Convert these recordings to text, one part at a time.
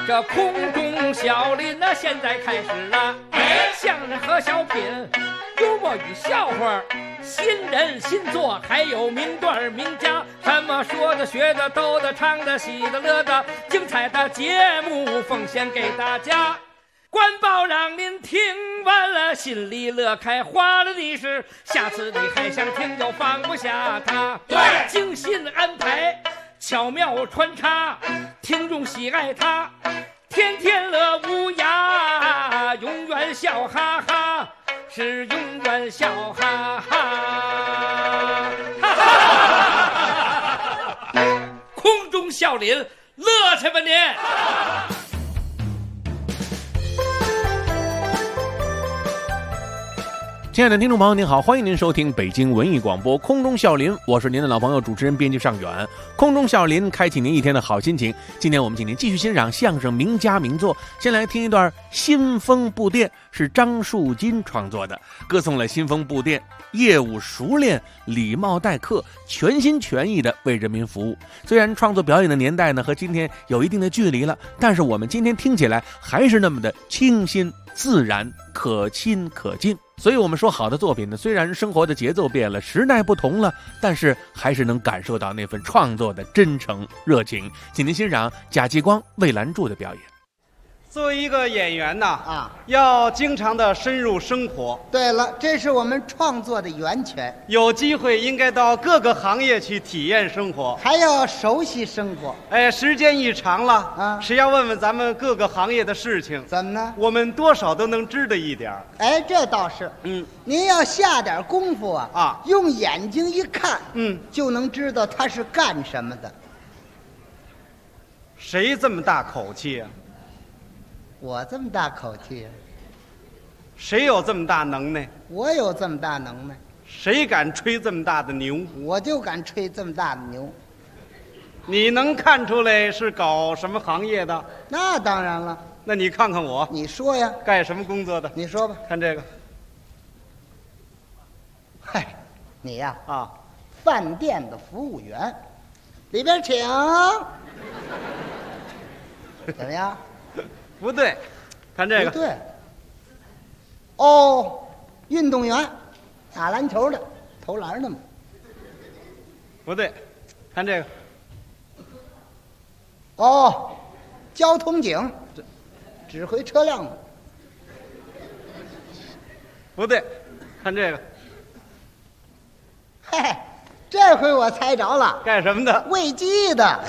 这空中小林呢，现在开始了。相声和小品，幽默与笑话，新人新作，还有名段名家，什么说的、学的、逗的、唱的、喜的、乐的，精彩的节目奉献给大家。官报让您听完了，心里乐开花了的是，下次你还想听就放不下它。对，精心安排，巧妙穿插，听众喜爱它，天天乐无涯，永远笑哈哈，是永远笑哈哈。空中笑林，乐去吧您！ 亲爱的听众朋友您好，欢迎您收听北京文艺广播空中笑林，我是您的老朋友主持人编辑尚远。空中笑林开启您一天的好心情。今天我们请您继续欣赏相声名家名作，先来听一段《新风布店》，是张树金创作的，歌颂了新风布店业务熟练、礼貌待客，全心全意的为人民服务。虽然创作表演的年代呢和今天有一定的距离了，但是我们今天听起来还是那么的清新自然，可亲可近。所以我们说好的作品呢，虽然生活的节奏变了，时代不同了，但是还是能感受到那份创作的真诚热情。请您欣赏贾继光、魏兰柱的表演。 作为一个演员呐，要经常的深入生活。 对了，这是我们创作的源泉， 有机会应该到各个行业去体验生活， 还要熟悉生活。 哎，时间一长了谁要问问咱们各个行业的事情， 怎么呢？ 我们多少都能知道一点。 哎，这倒是。您要下点功夫用眼睛一看，就能知道他是干什么的。 谁这么大口气啊？ 我这么大口气， 谁有这么大能耐？ 我有这么大能耐。 谁敢吹这么大的牛？ 我就敢吹这么大的牛。 你能看出来是搞什么行业的？ 那当然了。 那你看看我， 你说呀， 干什么工作的？ 你说吧。 看这个。 嗨，你呀饭店的服务员，里边请。怎么样？ 不对，看这个。 不对。运动员，打篮球的，投篮的嘛。 不对，看这个。 交通警，指挥车辆的。 不对，看这个。 嘿，这回我猜着了， 干什么的？ 喂鸡的。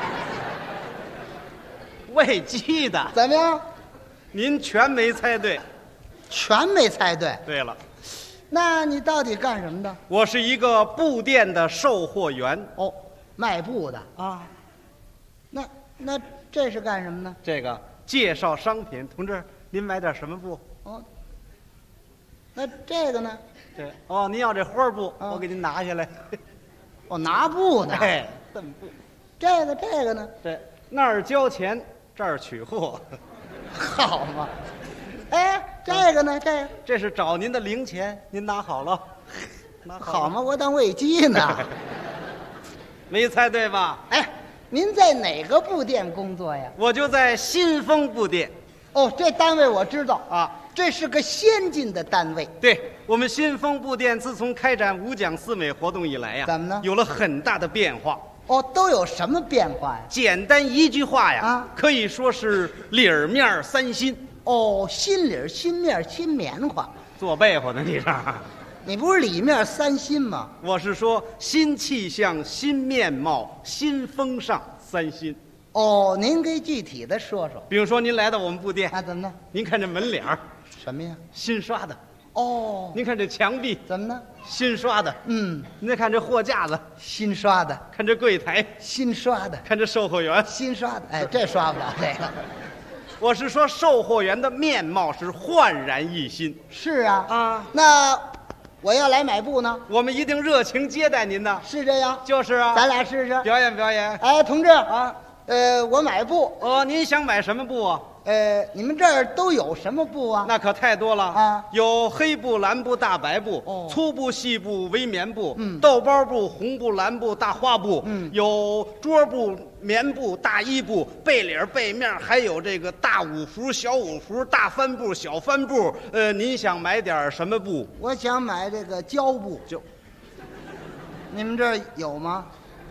喂鸡的， 怎么样？ 您全没猜对。 全没猜对。 对了， 那你到底干什么的？ 我是一个布店的售货员。 卖布的啊。那这是干什么呢？ 这个介绍商品。同志，您买点什么布？ 那这个呢？ 您要这花布，我给您拿下来。 拿布的。 炖布。 这个呢？ 那儿交钱，这儿取货。 好嘛。这个呢？ 这是找您的零钱，您拿好了。 好嘛，我当喂鸡呢。 没猜对吧？ 您在哪个布店工作呀？ 我就在新丰布店。 这单位我知道这是个先进的单位。 对，我们新丰布店自从开展五讲四美活动以来呀， 怎么呢？ 有了很大的变化。 都有什么变化呀？ 简单一句话呀，可以说是里儿面三新。 新里新面新棉花。 做被窝呢你这？ 你不是里面三新吗？ 我是说新气象、新面貌、新风尚三新。 您给具体的说说。 比如说您来到我们布店怎么呢？ 您看这门脸什么呀？ 新刷的。 您看这墙壁怎么呢？ 新刷的。您再看这货架子新刷的。 看这柜台新刷的。 看这售货员新刷的。这刷不了这个。 我是说售货员的面貌是焕然一新。 是那我要来买布呢， 我们一定热情接待您的。 是这样？ 就是咱俩试试表演。 同志我买布。 您想买什么布啊？ 你们这儿都有什么布啊？ 那可太多了啊！ 有黑布、蓝布、大白布，粗布、细布、微棉布，豆包布、红布、蓝布、大花布，有桌布、棉布、大衣布、背领、背面，还有这个大五福、小五福、大帆布、小帆布。您想买点什么布？ 我想买这个胶布。你们这儿有吗？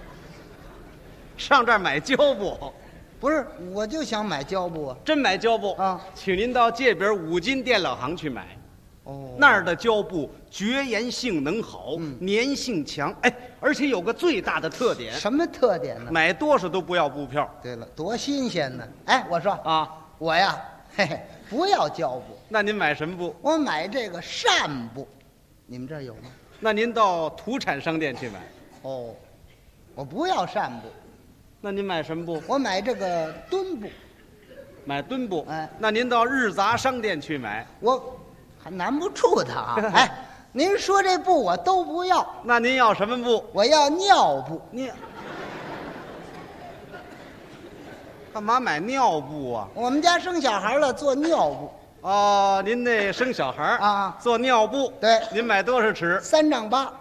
上这儿买胶布？ 不是，我就想买胶布啊！ 真买胶布啊？ 请您到界边五金电料行去买。那儿的胶布绝缘性能好，粘性强，而且有个最大的特点。 什么特点呢？ 买多少都不要布票。 对了，多新鲜呢！我说啊， 我呀，不要胶布。 那您买什么布？ 我买这个扇布。你们这儿有吗？ 那您到土产商店去买。 我不要扇布。 那您买什么布？ 我买这个墩布。 买墩布？那您到日杂商店去买。 我还难不住他啊！您说这布我都不要。 那您要什么布？ 我要尿布。 你干嘛买尿布啊？ 我们家生小孩了，做尿布。 您那生小孩啊， 做尿布。 对， 您买多少尺 ？3丈8。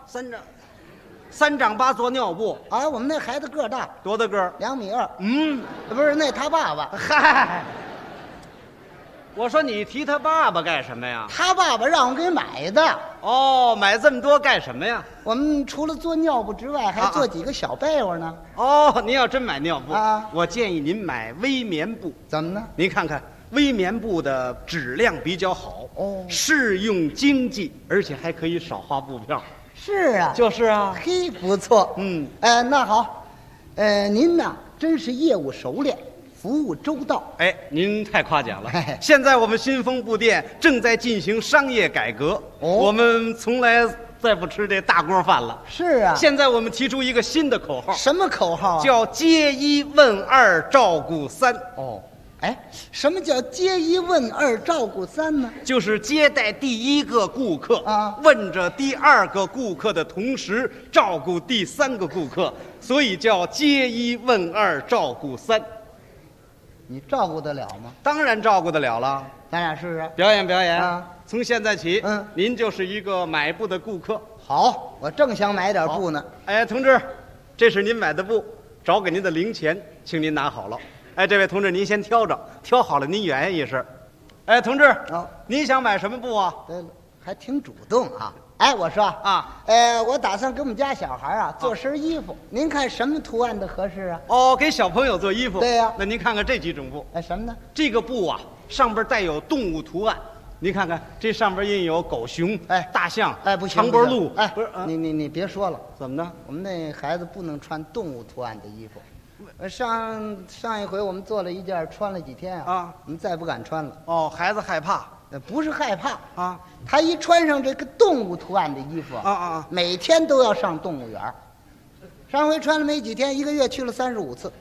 3丈8做尿布啊！我们那孩子个大， 多大个 ？2.2米。不是，那他爸爸。 嗨，我说你提他爸爸干什么呀？ 他爸爸让我给买的。 买这么多干什么呀？ 我们除了做尿布之外，还做几个小被窝呢。 您要真买尿布啊， 我建议您买微棉布。 怎么呢？ 您看看微棉布的质量比较好，适用经济，而且还可以少花布票。 是啊， 就是啊， 嘿，不错。那好，您呢真是业务熟练，服务周到。 您太夸奖了。现在我们新丰布店正在进行商业改革，我们从来再不吃这大锅饭了。 是啊， 现在我们提出一个新的口号。 什么口号啊？ 叫接一问二照顾三。 什么叫接一问二照顾三呢？ 就是接待第一个顾客啊， 问着第二个顾客的同时照顾第3个顾客，所以叫接一问二照顾三。 你照顾得了吗？ 当然照顾得了了。 咱俩试试表演啊！ 从现在起，您就是一个买布的顾客。 好，我正想买点布呢。 同志，这是您买的布，找给您的零钱，请您拿好了。这位同志，您先挑着，挑好了您原一声。同志，您想买什么布啊？ 对了，还挺主动啊。我说啊， 我打算给我们家小孩做身衣服，您看什么图案的合适啊？ 给小朋友做衣服。 对呀。 那您看看这几种布。 什么呢？ 这个布啊，上边带有动物图案。您看看，这上边印有狗熊、大象、 不行， 长脖鹿。 不是，你别说了。 怎么呢？ 我们那孩子不能穿动物图案的衣服。上一回我们做了一件，穿了几天啊，我们再不敢穿了。 孩子害怕？ 不是害怕啊， 他一穿上这个动物图案的衣服每天都要上动物园。上回穿了没几天，1个月去了35次，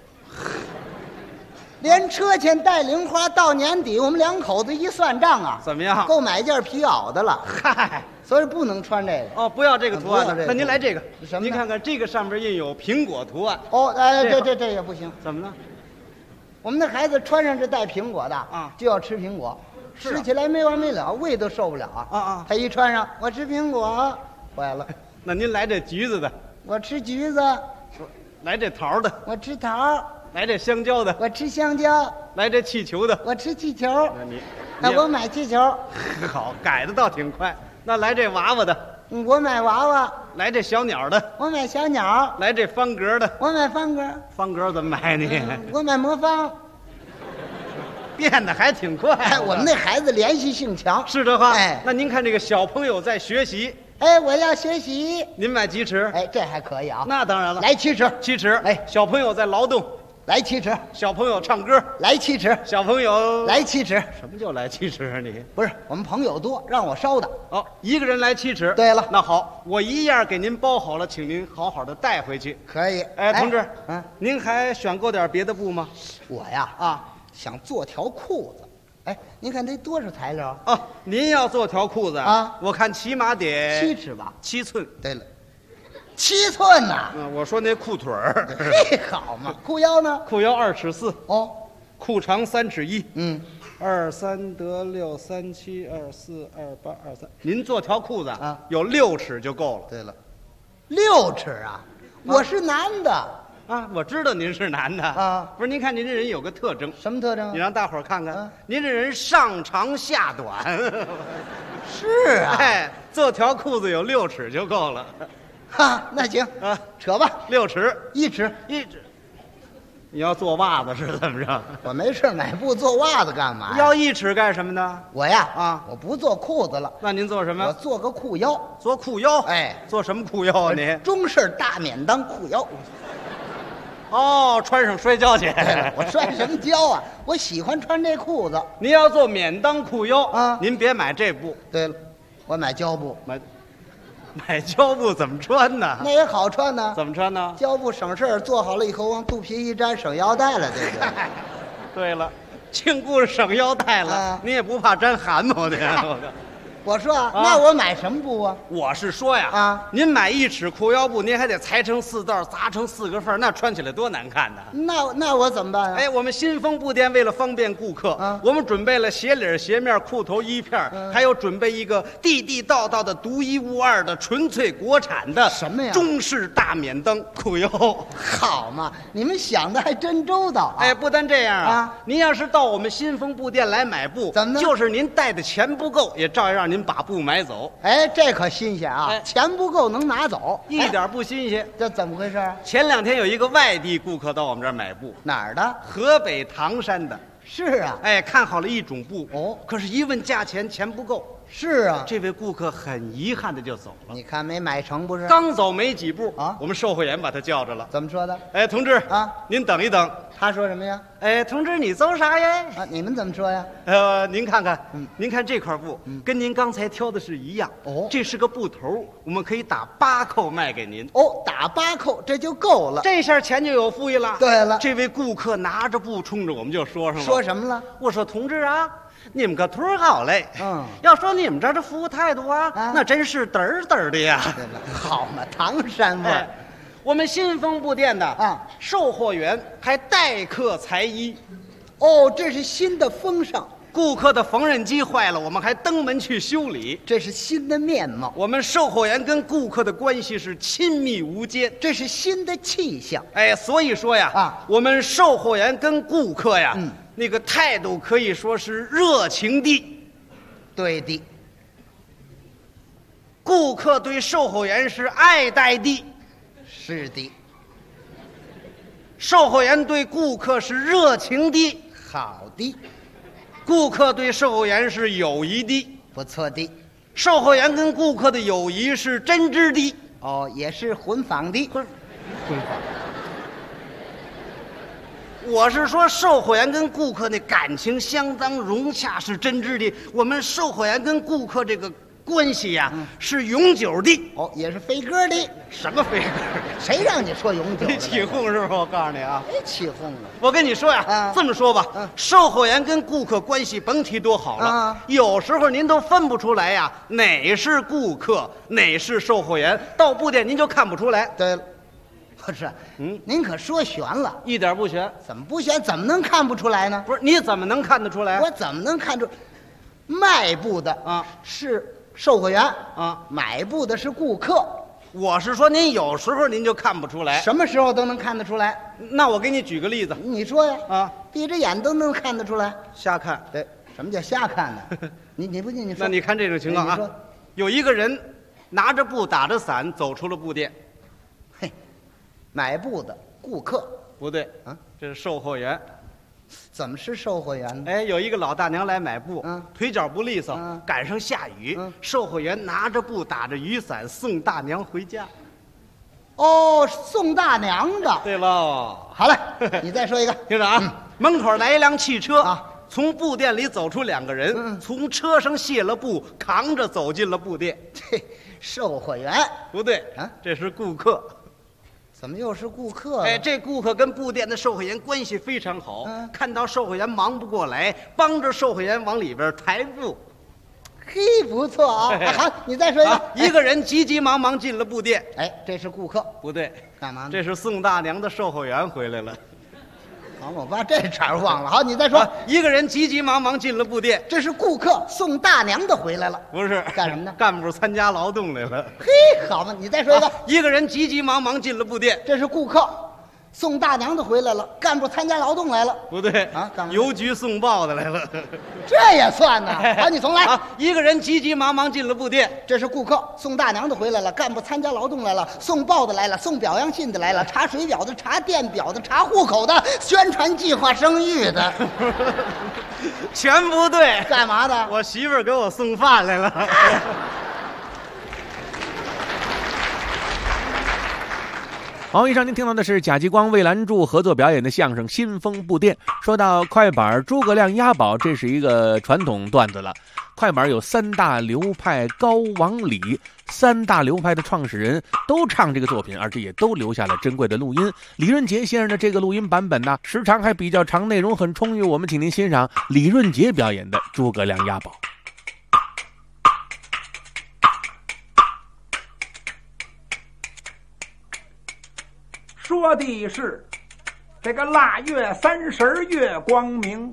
连车钱带零花，到年底我们2口子一算账啊， 怎么样？ 够买件皮袄的了。 嗨， 所以不能穿这个。 不要这个图案的。那您来这个， 什么？ 您看看这个上边印有苹果图案。 这也不行。 怎么呢？ 我们那孩子穿上这带苹果的就要吃苹果，吃起来没完没了，胃都受不了啊。他一穿上，我吃苹果，坏了。 那您来这橘子的， 我吃橘子； 来这桃的， 我吃桃； 来这香蕉的， 我吃香蕉； 来这气球的， 我吃气球。 那我买气球。 好，改的倒挺快。那来这娃娃的， 我买娃娃； 来这小鸟的， 我买小鸟； 来这方格的， 我买方格。 方格怎么买你？ 我买魔方。 变得还挺快。 我们那孩子联系性强。 是这话。那您看这个小朋友在学习。 我要学习。 您买几尺？ 这还可以啊。 那当然了。 来7尺。 7尺。小朋友在劳动。 来7尺。 小朋友唱歌。 来7尺。 小朋友来7尺。 什么叫来7尺啊？你不是我们朋友多，让我捎的。 一个人来7尺。 对了， 那好，我一样给您包好了，请您好好的带回去。 可以。 同志，您还选购点别的布吗？ 我呀，想做条裤子。您看得多少材料您要做条裤子我看起码得 7尺吧 ，7寸。 对了，7寸呐。 我说那裤腿儿。 好嘛，裤腰呢？ 裤腰2尺4。 裤长3尺1。 23得6 37 24 28 23，您做条裤子啊，有6尺就够了。 对了，6尺啊，我是男的啊，我知道您是男的啊， 不是？您看您这人有个特征， 什么特征？ 你让大伙儿看看，您这人上长下短。 是啊， 哎，做条裤子有6尺就够了。 哈，那行啊， 扯吧 ，6尺 ，1尺 1尺。你要做袜子是怎么着？ 我没事买布做袜子干嘛呀？ 要1尺干什么呢？ 我呀啊， 我不做裤子了。 那您做什么？ 我做个裤腰， 做裤腰。 哎， 做什么裤腰啊您？ 中式大免裆裤腰。 哦，穿上摔跤去。 我摔什么跤啊？我喜欢穿这裤子。 您要做免裆裤腰啊， 您别买这布。 对了，我买胶布。 买胶布怎么穿呢？ 那也好穿呢。 怎么穿呢？ 胶布省事儿，做好了以后往肚皮一粘，省腰带了，对不对？ 对了，净顾着省腰带了， 啊你也不怕粘汗吗？ 我说啊，那我买什么布啊？ 我是说呀， 啊， 您买1尺裤腰布，您还得裁成4道，扎成4个缝，那穿起来多难看呢。 那我怎么办啊？ 哎，我们新丰布店为了方便顾客，我们准备了鞋领、鞋面、裤头、衣片，还有准备一个地地道道的独一无二的纯粹国产的什么呀？ 中式大免裆裤腰。 好嘛，你们想的还真周到啊！ 哎，不单这样啊，您要是到我们新丰布店来买布， 怎么呢？ 就是您带的钱不够，也照样让您把布买走。 哎，这可新鲜啊！ 哎， 钱不够能拿走， 一点不新鲜。 这怎么回事？ 前2天有一个外地顾客到我们这儿买布， 哪儿的？ 河北唐山的。 是啊， 哎，看好了一种布哦， 可是一问价钱，钱不够。 是啊， 这位顾客很遗憾的就走了。 你看没买成不是？ 刚走没几步啊， 我们售货员把他叫着了。 怎么说的？ 哎，同志啊， 您等一等。 他说什么呀？ 哎，同志你走啥呀？ 啊，你们怎么说呀？ 您看看，您看这块布，跟您刚才挑的是一样。 哦， 这是个布头，我们可以打8扣卖给您。 哦，打8扣，这就够了。 这下钱就有富裕了。 对了， 这位顾客拿着布冲着我们就说上了。 说什么了？ 我说同志啊，你们个腿儿好嘞。要说你们这儿的服务态度啊，那真是嘚儿嘚儿的呀。 对了，好嘛，唐山味儿。 我们新丰布店的啊，售货员还代客裁衣。 哦，这是新的风尚。 顾客的缝纫机坏了，我们还登门去修理。 这是新的面貌。 我们售货员跟顾客的关系是亲密无间， 这是新的气象。 哎，所以说呀，啊，我们售货员跟顾客呀，那个态度可以说是热情的。 对的。 顾客对售货员是爱戴的。 是的。 售货员对顾客是热情的。 好的。 顾客对售货员是友谊的。 不错的。 售货员跟顾客的友谊是真挚的。 哦，也是混纺的。混纺。 我是说，售货员跟顾客那感情相当融洽，是真挚的。我们售货员跟顾客这个关系呀，是永久的。 哦，也是飞鸽的。 什么飞鸽？ 谁让你说永久？ 你起哄是不是？我告诉你啊， 别起哄了。 我跟你说呀，这么说吧，售货员跟顾客关系甭提多好了，有时候您都分不出来呀，哪是顾客，哪是售货员，到布店您就看不出来。 对了。不是，您可说悬了， 一点不悬。 怎么不悬？怎么能看不出来呢？ 不是，你怎么能看得出来？ 我怎么能看出？卖布的啊是售货员啊，买布的是顾客。 我是说，您有时候您就看不出来， 什么时候都能看得出来。 那我给你举个例子， 你说呀？啊，闭着眼都能看得出来。 瞎看。 对，什么叫瞎看呢？你不信你说。 那你看这种情况啊，有一个人拿着布打着伞走出了布店。 嘿。买布的顾客不对啊，这是售货员。 怎么是售货员呢？ 哎，有一个老大娘来买布，腿脚不利索，赶上下雨，售货员拿着布打着雨伞送大娘回家。 哦，送大娘的。 对喽。 好了，你再说一个。 听着啊，门口来一辆汽车啊，从布店里走出2个人，从车上卸了布，扛着走进了布店。 这售货员不对啊，这是顾客。 怎么又是顾客？ 哎，这顾客跟布店的售货员关系非常好，看到售货员忙不过来，帮着售货员往里边抬布。 嘿，不错啊！好，你再说一个。 一个人急急忙忙进了布店。 哎，这是顾客。 不对， 干嘛呢？ 这是送大娘的售货员回来了。 好，我把这茬忘了。好，你再说。 一个人急急忙忙进了布店， 这是顾客送大娘的回来了。 不是干什么呢？ 干部参加劳动来了。 嘿，好嘛，你再说一个。 一个人急急忙忙进了布店， 这是顾客送大娘的回来了，干部参加劳动来了。 不对啊，干嘛？ 邮局送报的来了。 这也算呢。好，你重来。 一个人急急忙忙进了布店， 这是顾客送大娘的回来了，干部参加劳动来了，送报的来了，送表扬信的来了，查水表的，查电表的，查户口的，宣传计划生育的。 全不对。 干嘛的？ 我媳妇儿给我送饭来了。 好，以上您听到的是贾继光、魏兰柱合作表演的相声《新风布店》。说到快板，诸葛亮押宝，这是一个传统段子了。快板有三大流派，高王李三大流派的创始人都唱这个作品，而且也都留下了珍贵的录音。李润杰先生的这个录音版本呢，时长还比较长，内容很充裕。我们请您欣赏李润杰表演的诸葛亮押宝。 说的是这个腊月30月光明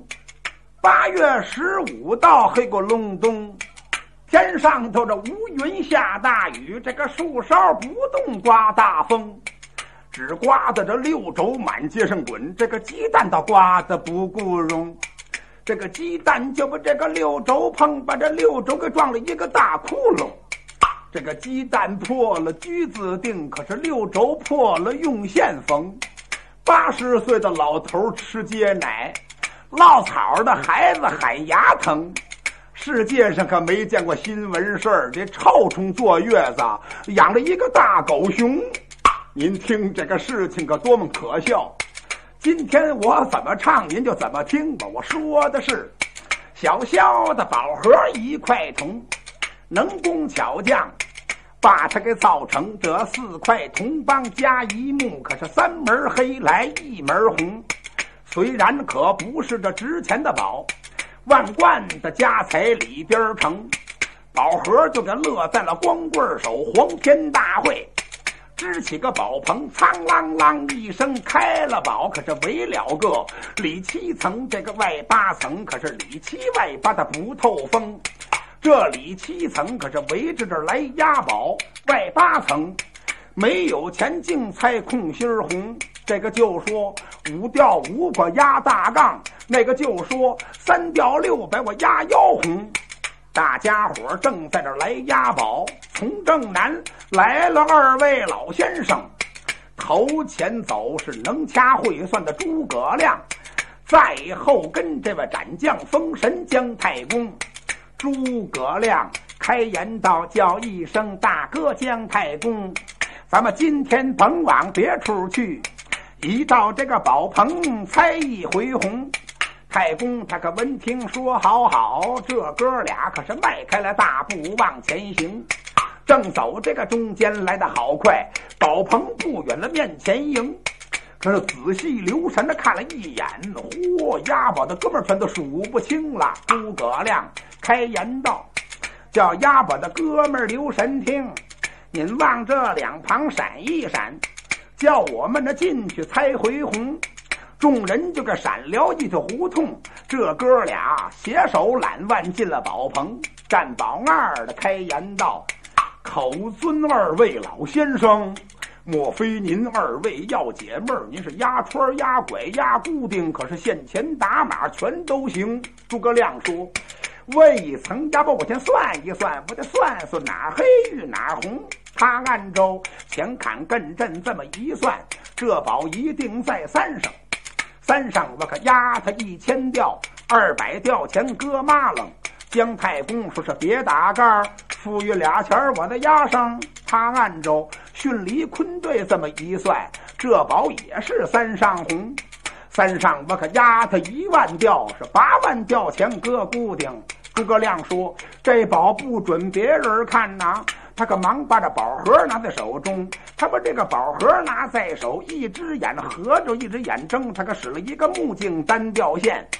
，8月15到黑过隆冬，天上头这乌云下大雨，这个树梢不动刮大风，只刮的这六轴满街上滚，这个鸡蛋倒刮的不顾容，这个鸡蛋就把这个六轴碰，把这六轴给撞了一个大窟窿。这个鸡蛋破了锯子钉，可是六轴破了用线缝。80岁的老头吃街奶，落草的孩子喊牙疼。世界上可没见过新闻事儿，这臭虫坐月子养了一个大狗熊。您听这个事情可多么可笑。今天我怎么唱您就怎么听吧。我说的是小小的宝盒1块铜，能工巧匠把它给造成这4块铜棒加1木，可是3门黑来1门红。虽然可不是这值钱的宝，万贯的家财里边成，宝盒就给乐在了光棍手。黄天大会支起个宝棚，苍啷啷一声开了宝，可是围了个里7层，这个外8层，可是里7外8的不透风。这里7层可是围着这来押宝，外8层没有钱净猜空心红。这个就说5吊5个压大杠，那个就说3吊600我压腰红。大家伙正在这来押宝，从正南来了2位老先生，头前走是能掐会算的诸葛亮，在后跟这位斩将封神姜太公。诸葛亮开言道，叫一声大哥姜太公，咱们今天甭往别处去，一到这个宝棚猜一回红。太公他可闻听说好好，这哥俩可是迈开了大步往前行。正走这个中间来得好快，宝棚不远了面前迎。可是仔细留神的看了一眼，嚯，押宝的哥们全都数不清了。诸葛亮开言道，叫押宝的哥们留神听，您往这两旁闪一闪，叫我们的进去猜回红。众人就个闪了一条胡同，这哥俩携手揽腕进了宝棚。站宝2的开言道，口尊2位老先生，莫非您2位要解闷儿？您是压串压拐压固定，可是现钱打码全都行。诸葛亮说，未曾压宝，我先算一算，我得算算哪黑玉哪红。他按照前坎艮震这么一算，这宝一定在3上。3上我可压他1000吊，200吊钱搁麻楞。姜太公说是别打杆，富裕俩钱我的压上。他按照训离坤兑这么一算，这宝也是3上红。3上我可压他1万吊，是8万吊钱搁固定。诸葛亮说，这宝不准别人看呐。他可忙把这宝盒拿在手中，他把这个宝盒拿在手，一只眼合着一只眼睁，他可使了一个木镜单吊线，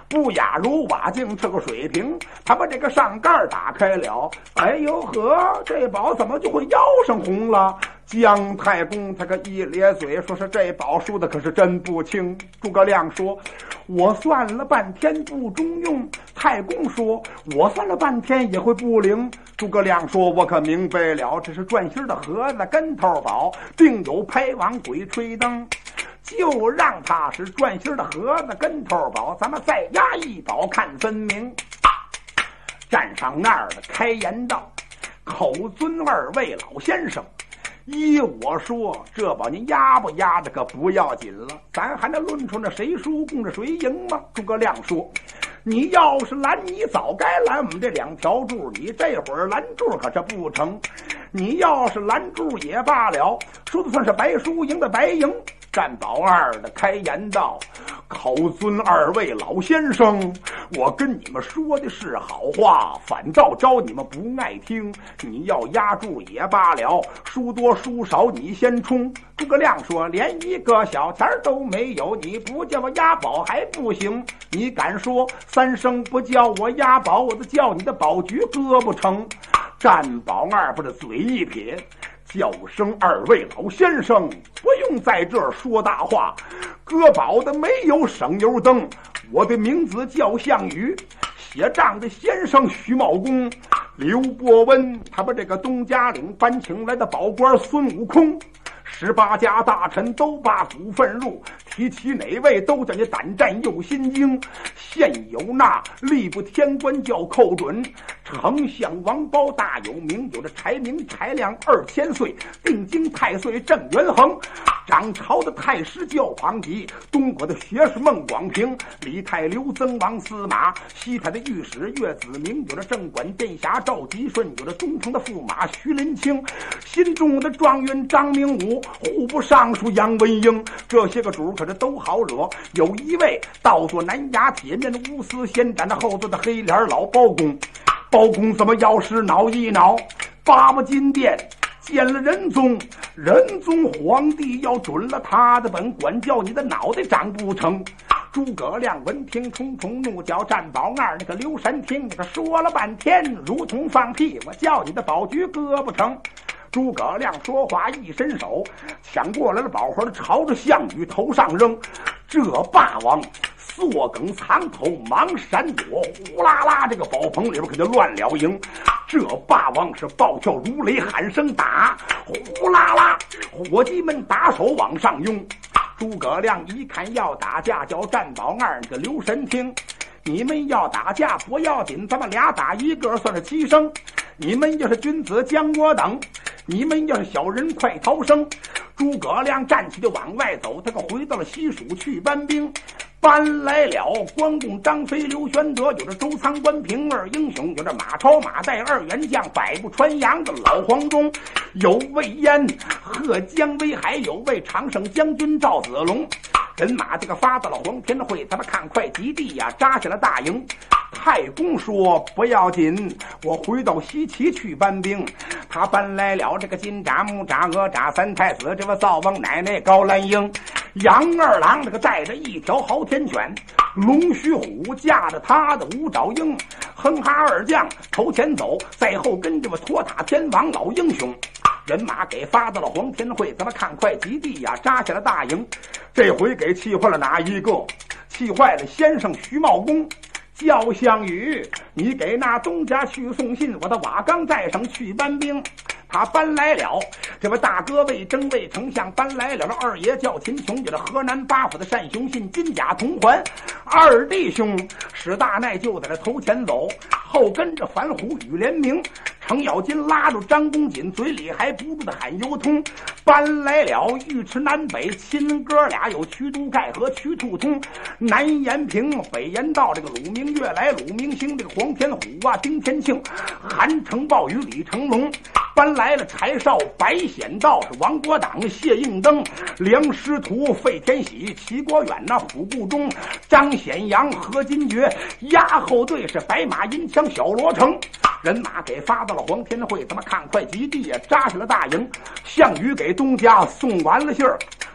不亚如瓦镜这个水平。他把这个上盖打开了，哎呦呵，这宝怎么就会腰上红了？姜太公他个一咧嘴，说是这宝输的可是真不轻。诸葛亮说，我算了半天不中用。太公说，我算了半天也会不灵。诸葛亮说，我可明白了，这是转心的盒子跟头宝，并有拍王鬼吹灯。就让他是转心的盒子跟头宝，咱们再压一宝看分明。站上那儿的开言道，口尊二位老先生，依我说，这宝您压不压的可不要紧了，咱还能论出那谁输供着谁赢吗？诸葛亮说，你要是拦，你早该拦我们这两条柱，你这会儿拦柱可这不成。你要是拦柱也罢了，输的算是白输，赢的白赢。战宝二的开言道，口尊二位老先生，我跟你们说的是好话，反倒招你们不爱听。你要压住也罢了，输多输少你先冲。诸葛亮说，连一个小钱都没有，你不叫我押宝还不行。你敢说三声不叫我押宝，我就叫你的宝局割不成。战宝二不是嘴一撇，叫声二位老先生，不用在这儿说大话。割宝的没有省油灯，我的名字叫项羽，写账的先生徐茂公。刘伯温他把这个东家岭搬请来的保官孙悟空，18家大臣都把股份入，提起哪位都叫你胆战又心惊。现有那吏部天官叫寇准，丞相王褒大有名，有着柴明柴亮2000岁，定京太岁郑元衡，掌朝的太师叫庞吉，东国的学士孟广平，李太刘曾王司马，西太的御史岳子明，有着正管殿侠赵吉顺，有着中丞的驸马徐林清，新中的状元张明武，户部尚书杨文英。这些个主可是都好惹，有一位倒做南衙铁面的乌丝先斩的后座的黑脸老包公。包公怎么要是挠一挠，八宝金殿见了仁宗，仁宗皇帝要准了他的本，管教你的脑袋长不成。诸葛亮闻听重重怒，叫战宝二那个刘神听，他说了半天如同放屁，我叫你的宝局割不成。诸葛亮说话一伸手，抢过来了宝盒，朝着项羽头上扔。这霸王坐梗藏头忙闪躲，呼啦啦这个宝棚里边可就乱了营。这霸王是暴跳如雷，喊声打，呼啦啦伙计们打手往上拥。诸葛亮一看要打架，叫战宝二那个刘神听，你们要打架不要紧，咱们俩打一个算是7声。你们要是君子将我等，你们要是小人快逃生。诸葛亮站起就往外走，他可回到了西蜀去搬兵。搬来了关公、张飞、刘玄德，有着周仓、关平二英雄，有着马超、马岱二员将，百步穿杨的老黄忠，有魏延、贺姜维，还有位常胜将军赵子龙。人马这个发到了黄天会，咱们看快极地呀，扎下了大营。太公说不要紧，我回到西岐去搬兵。他搬来了这个金吒、木吒、哪吒三太子，这个灶王奶奶高兰英，杨二郎这个带着一条豪天犬，龙须虎驾着他的五爪鹰，哼哈二将头前走，在后跟这个托塔天王老英雄。人马给发到了黄天会，咱们看快极地呀，扎下了大营。这回给气坏了哪一个？气坏了先生徐茂公。叫项羽，你给那东家去送信，我的瓦岗寨上去搬兵。他搬来了这位大哥魏征魏丞相，搬来了二爷叫秦琼，有着河南八府的单雄信，金甲同环。二弟兄史大奈就在这头前走，后跟着樊虎与连明。程咬金拉住张公瑾，嘴里还不住的喊幽通。搬来了尉迟南北亲哥俩，有曲都盖和曲兔通。南延平北延道这个鲁明月来鲁明星，这个黄天虎啊丁天庆，韩城豹与李成龙。搬来了柴少白显道是王国党谢应登，梁师徒费天喜齐国远那府顾中，张显阳何金爵，押后队是白马银枪小罗成。人马给发到了黄天会，咱们看快极地啊，扎实了大营。项羽给东家送完了信儿，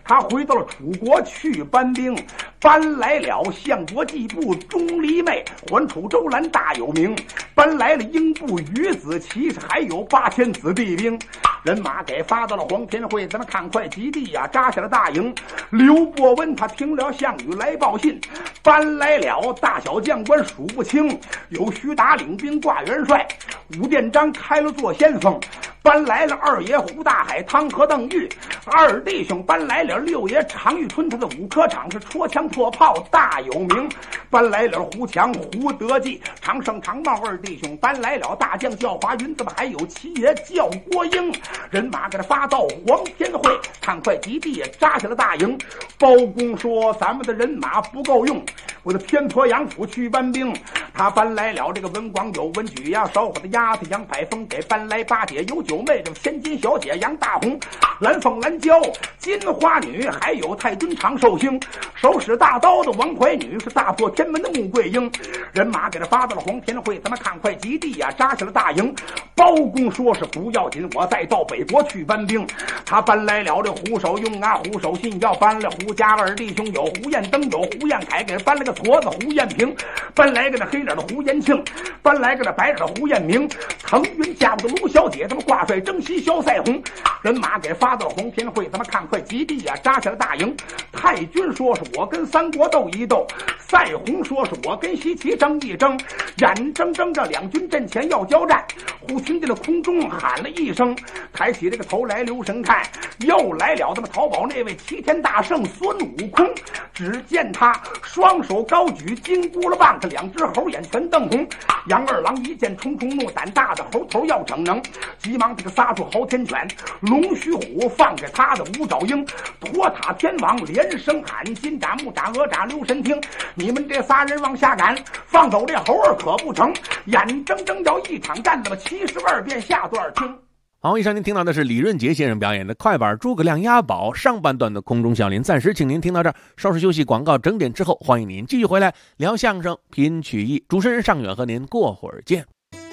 他回到了楚国去搬兵，搬来了相国季布、钟离昧，还楚周兰大有名，搬来了英布、于子奇，还有8000子弟兵，人马给发到了黄田会，咱们看快基地呀，扎下了大营。刘伯温他听了项羽来报信，搬来了大小将官数不清，有徐达领兵挂元帅，武殿章开了座先锋，搬来了二爷胡大海、汤和邓玉，二弟兄搬来了六爷常遇春，他的5科场是戳枪破炮大有名，搬来了胡强、胡德记、常胜、常茂二弟兄，搬来了大将叫华云，怎么还有七爷叫郭英，人马给他发到黄天会，看快基地也扎下了大营。包公说咱们的人马不够用，我的天驮杨府去搬兵，他搬来了这个文广有文举呀，烧火的丫头杨百峰，给搬来8姐有九妹，这个千金小姐杨大红，蓝凤、蓝娇、金花女，还有太君长寿星，手使大刀的王怀女，是大破天门的穆桂英，人马给他发到了黄天会，咱们看快基地呀，扎下了大营。包公说是不要紧，我再到北国去搬兵，他搬来了这胡守用啊、胡守信，要搬来胡家二弟兄，有胡彦登，有胡彦凯，给搬来个矬子胡彦平，搬来个那黑脸的胡延庆，搬来个那白脸的胡彦明，腾云驾雾的卢小姐，他们挂帅征西萧赛红，人马给发到了黄天会，咱们看快基地呀，扎下了大营。太君说是我跟三国斗一斗，赛红说是我跟西岐争一争，眼睁睁着两军阵前要交战，忽听见了空中喊了一声，抬起这个头来留神看，又来了咱们淘宝那位齐天大圣孙悟空，只见他双手高举金箍了棒，这2只猴眼全瞪红，杨二郎一见冲冲怒，胆大的猴头要逞能，急忙这个撒出昊天拳，龙须虎放给他的五爪鹰，托塔天王连声喊，金爪、木爪、鹅爪、留神听，你们这仨人往下赶，放走这猴儿可不成，眼睁睁要一场战，那么72遍下段听。 好，以上您听到的是李润杰先生表演的快板诸葛亮押宝上半段的空中笑林，暂时请您听到这儿，稍事休息，广告整点之后，欢迎您继续回来聊相声品曲艺，主持人尚远和您过会儿见。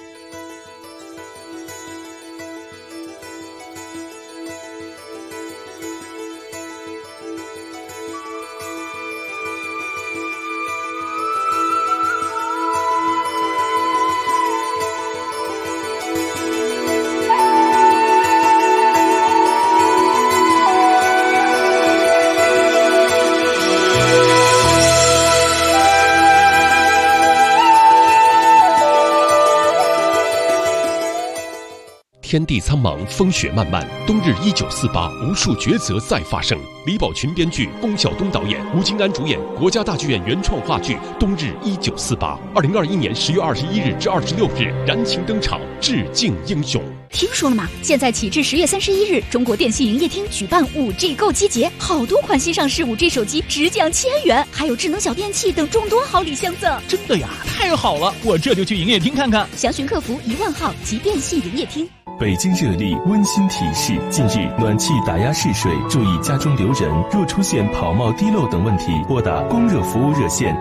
天地苍茫，风雪漫漫，冬日1948，无数抉择再发生。李宝群编剧，龚晓东导演，吴京安主演，国家大剧院原创话剧《冬日1948》，2021年10月21日至26日燃情登场，致敬英雄。 听说了吗？现在起至10月31日，中国电信营业厅举办5G 购机节，好多款新上市5G 手机直降1000元，还有智能小电器等众多好礼相赠。 真的呀，太好了！我这就去营业厅看看。 详询客服1万号及电信营业厅。 北京热力温馨提示：近日暖气打压试水，注意家中留人。若出现跑冒滴漏等问题，拨打供热服务热线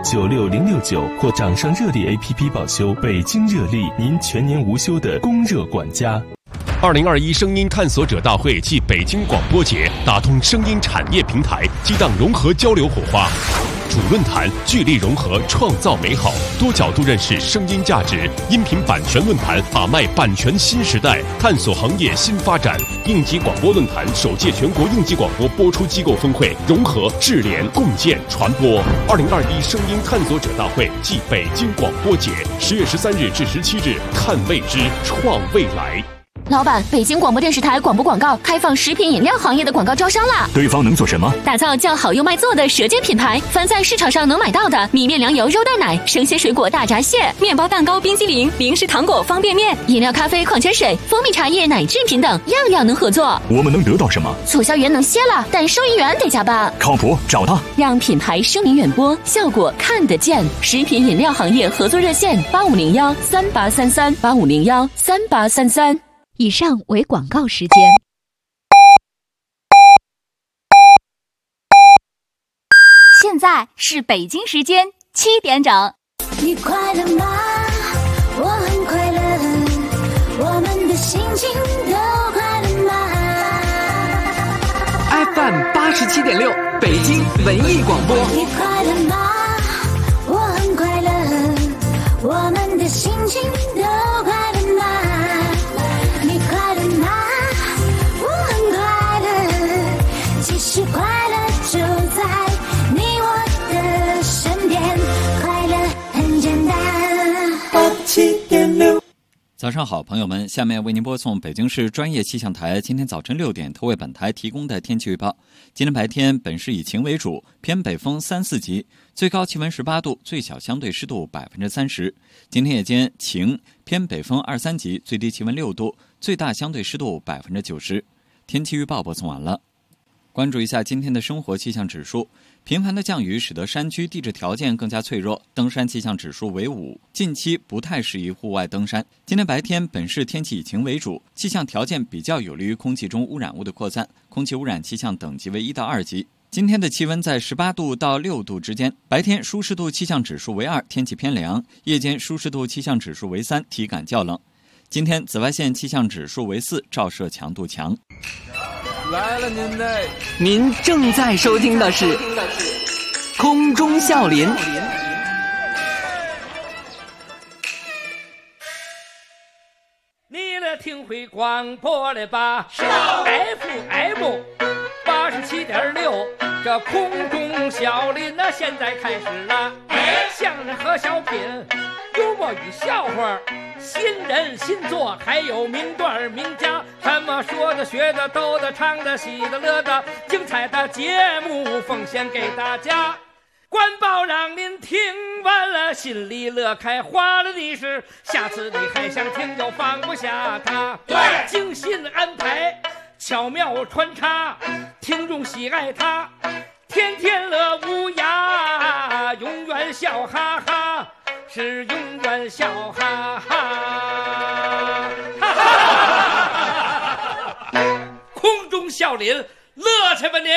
96069或掌上热力 APP 报修。北京热力，您全年无休的供热管家。 2021声音探索者大会暨北京广播节，打通声音产业平台，激荡融合交流火花。主论坛聚力融合，创造美好，多角度认识声音价值。音频版权论坛把脉版权新时代，探索行业新发展。应急广播论坛首届全国应急广播播出机构峰会，融合智联共建传播。2021声音探索者大会暨北京广播节，10月13日至17日，看未知，创未来。 老板，北京广播电视台广播广告开放食品饮料行业的广告招商啦！ 对方能做什么？ 打造叫好又卖座的舌尖品牌，凡在市场上能买到的米面粮油肉蛋奶、生鲜水果大闸蟹、面包蛋糕、冰激凌、零食糖果、方便面、饮料、咖啡、矿泉水、蜂蜜茶叶、奶制品等，样样能合作。 我们能得到什么？ 促销员能歇了，但收银员得加班。 靠谱，找他， 让品牌声名远播，效果看得见。食品饮料行业合作热线8501383385013833。以上为广告时间。现在是北京时间7点整。 你快乐吗？我很快乐，我们的心情都快乐吗？ FM 87.6，北京文艺广播。 你快乐吗？我很快乐，我们的心情都快乐吗？你快乐吗？我很快乐，其实快乐就在你我的身边，快乐很简单。87.6。 早上好，朋友们，下面为您播送北京市专业气象台今天早晨6点头为本台提供的天气预报。今天白天本市以晴为主，偏北风3、4级，最高气温18度，最小相对湿度30%。今天夜间晴，偏北风2、3级，最低气温6度，最大相对湿度90%。天气预报播送完了。关注一下今天的生活气象指数，频繁的降雨使得山区地质条件更加脆弱，登山气象指数为5，近期不太适宜户外登山。今天白天本市天气以晴为主，气象条件比较有利于空气中污染物的扩散，空气污染气象等级为1到2级。今天的气温在18度到6度之间，白天舒适度气象指数为2，天气偏凉；夜间舒适度气象指数为3，体感较冷。今天紫外线气象指数为4，照射强度强。 来了您嘞！您正在收听的是空中笑林。 你来听会广播了吧？FM 87.6，这空中笑林那现在开始了。相声和小品，幽默与笑话，新人新作，还有名段名家，什么说的学的逗的唱的喜的乐的，精彩的节目奉献给大家。官报让您听完了心里乐开花了的是，下次你还想听就放不下它。对，精心安排，巧妙穿插，听众喜爱它，天天乐无涯，永远笑哈哈，是永远笑哈哈。空中笑林，乐去吧您！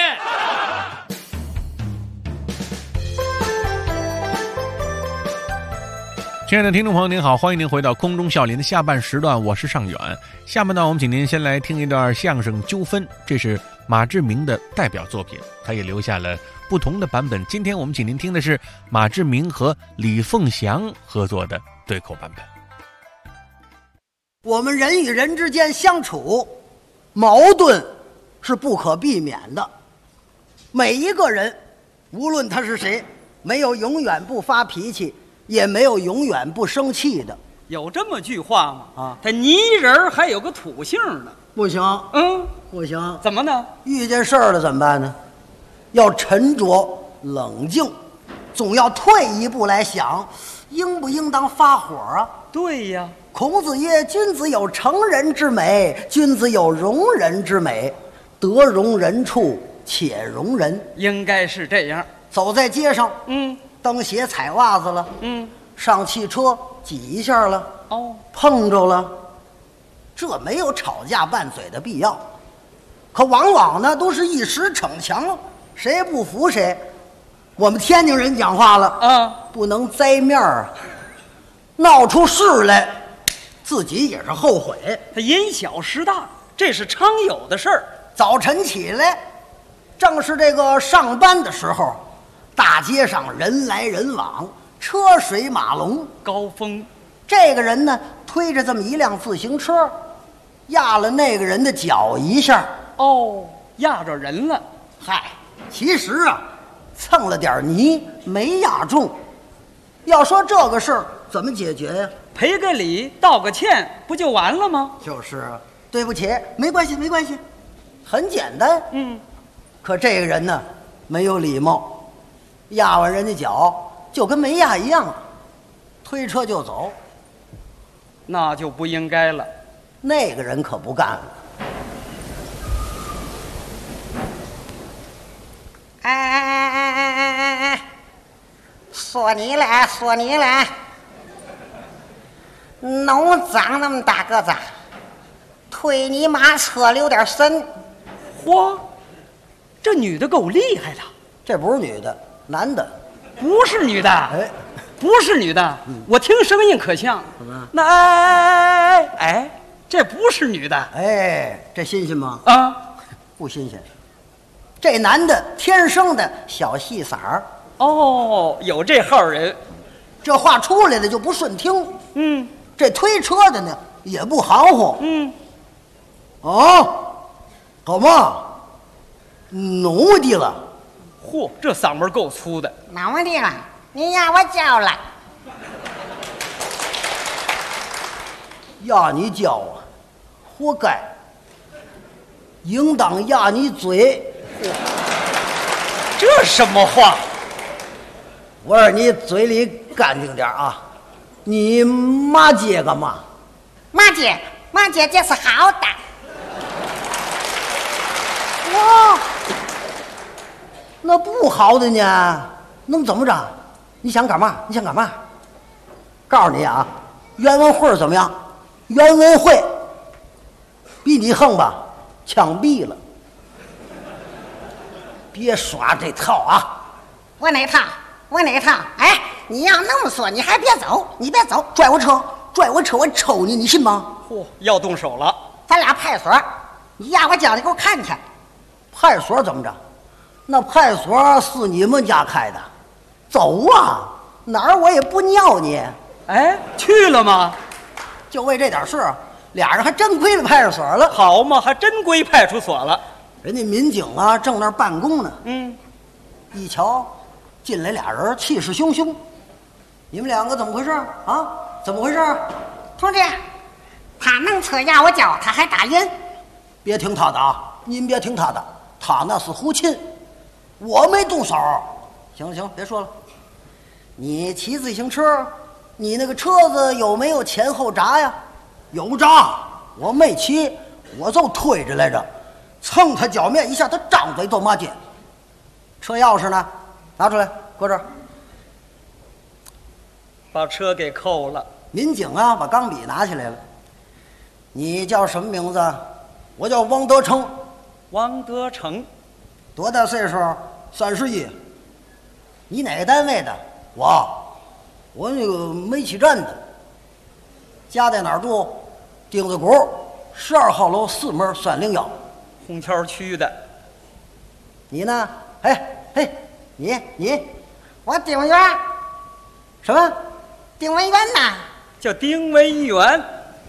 亲爱的听众朋友您好，欢迎您回到空中笑林的下半时段，我是尚远。下半段我们请您先来听一段相声《纠纷》，这是马志明的代表作品，他也留下了不同的版本。今天我们请您听的是马志明和李凤祥合作的对口版本。 我们人与人之间相处，矛盾是不可避免的。每一个人，无论他是谁，没有永远不发脾气，也没有永远不生气的。 有这么句话吗？啊，他泥人还有个土性呢。 不行，不行。 怎么呢？ 遇见事儿了怎么办呢？要沉着冷静，总要退一步来想，应不应当发火啊？ 对呀。 孔子曰：“君子有成人之美，君子有容人之美，得容人处且容人。” 应该是这样。 走在街上，蹬鞋踩袜子了，上汽车挤一下了，碰着了，这没有吵架拌嘴的必要。可往往呢，都是一时逞强，谁也不服谁。我们天津人讲话了啊，不能栽面儿，闹出事来，自己也是后悔。 他因小失大，这是常有的事儿。 早晨起来，正是这个上班的时候。大街上人来人往，车水马龙， 高峰。 这个人呢，推着这么一辆自行车，压了那个人的脚一下。 压着人了。 嗨，其实啊，蹭了点泥，没压中。要说这个事儿怎么解决呀？ 赔个礼，道个歉，不就完了吗？ 就是啊，对不起，没关系，没关系，很简单。可这个人呢，没有礼貌。压完人家脚就跟没压一样，推车就走， 那就不应该了。 那个人可不干了。哎，说你了，说你了，脑长那么大个子，推你妈车留点神。 嚯，这女的够厉害的。 这不是女的。男的， 不是女的，不是女的，我听声音可像。 怎么？ 那这不是女的， 这新鲜吗？ 啊， 不新鲜。 这男的天生的小细嗓儿。 哦，有这号人， 这话出来的就不顺听。这推车的呢也不含糊。干嘛？弄的了？ 嚯，这嗓门够粗的。 哪么的了？你让我叫了。 压你脚啊，活该！应当压你嘴。 这什么话？ 我说你嘴里干净点啊！你骂街干嘛？ 骂街这是好的。 哇，那不好的呢？能怎么着？你想干嘛？告诉你啊，袁文慧怎么样？袁文慧比你横吧，枪毙了。别耍这套啊！ 我哪套？哎，你要那么说，你还别走，你别走， 拽我车，我抽你，你信吗？ 嚯，要动手了！ 咱俩派出所，你压我脚，你给我看去。 派出所怎么着？那派出所是你们家开的，走啊！哪儿我也不尿你。 哎，去了吗？ 就为这点事，俩人还真归了派出所了。 好嘛，还真归派出所了。 人家民警啊，正那儿办公呢。一瞧，进来俩人，气势汹汹。你们两个怎么回事啊？怎么回事？ 同志，他能车压我脚，他还打人。 别听他的啊，您别听他的，他那是胡沁，我没动手。行了，别说了。你骑自行车，你那个车子有没有前后闸呀？有闸，我没骑，我就推着来着，蹭他脚面一下，他张嘴就骂街。车钥匙呢？拿出来，搁这儿。 把车给扣了。 民警啊，把钢笔拿起来了。你叫什么名字？我叫王德成。 王德成， 多大岁数？31。你哪个单位的？我那个煤气站的。家在哪儿住？丁字谷12号楼4门301。 虹桥区的。 你呢？嘿，你， 我丁文元。 什么？ 丁文元呐？ 叫丁文元。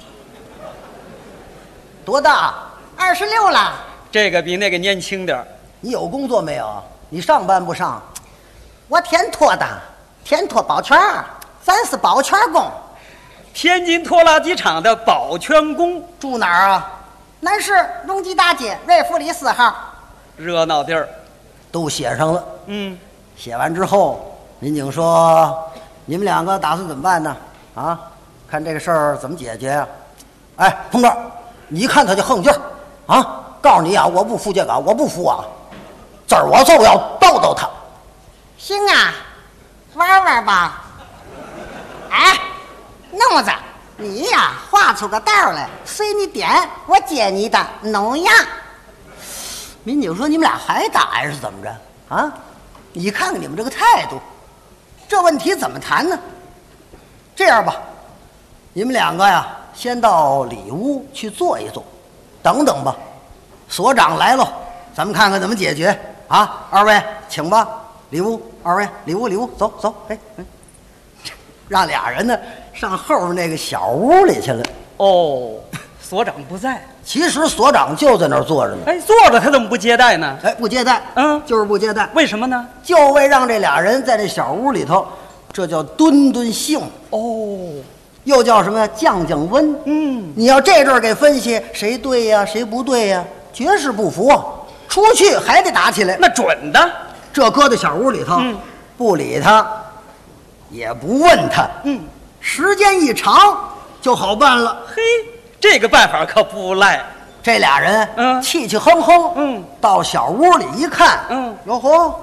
多大 ？26了。 这个比那个年轻点儿。 你有工作没有？你上班不上？ 我天托的，天托保全，咱是保全工。 天津拖拉机厂的保全工。 住哪儿啊？ 南市荣吉大街瑞福里4号。 热闹地儿。 都写上了。写完之后，民警说：“你们两个打算怎么办呢？啊，看这个事儿怎么解决呀？”哎，同志，你一看他就横劲儿啊！告诉你啊，我不服这个，我不服啊！这儿我就要逗逗他。 行啊，玩玩吧。哎，弄子，你呀画出个道来，随你点，我接你的，弄样。 民警说：“你们俩还打呀？是怎么着啊？你看看你们这个态度，这问题怎么谈呢？这样吧，你们两个呀，先到里屋去坐一坐，等等吧。所长来了，咱们看看怎么解决啊！二位请吧，里屋。二位里屋，走。哎，让俩人呢上后边那个小屋里去了。 哦，所长不在。” 其实所长就在那儿坐着呢。 哎，坐着他怎么不接待呢？ 哎，不接待，就是不接待。 为什么呢？ 就为让这俩人在这小屋里头，这叫敦敦性哦， 又叫什么呀？降降温。你要这阵儿给分析谁对呀，谁不对呀，绝世不服啊！出去还得打起来， 那准的。 这搁在小屋里头，不理他，也不问他，时间一长就好办了。 嘿。这个办法可不赖。 这俩人气气哼哼，到小屋里一看，哟呵，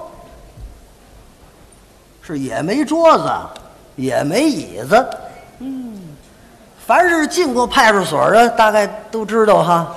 是也没桌子，也没椅子，凡是进过派出所的，大概都知道哈。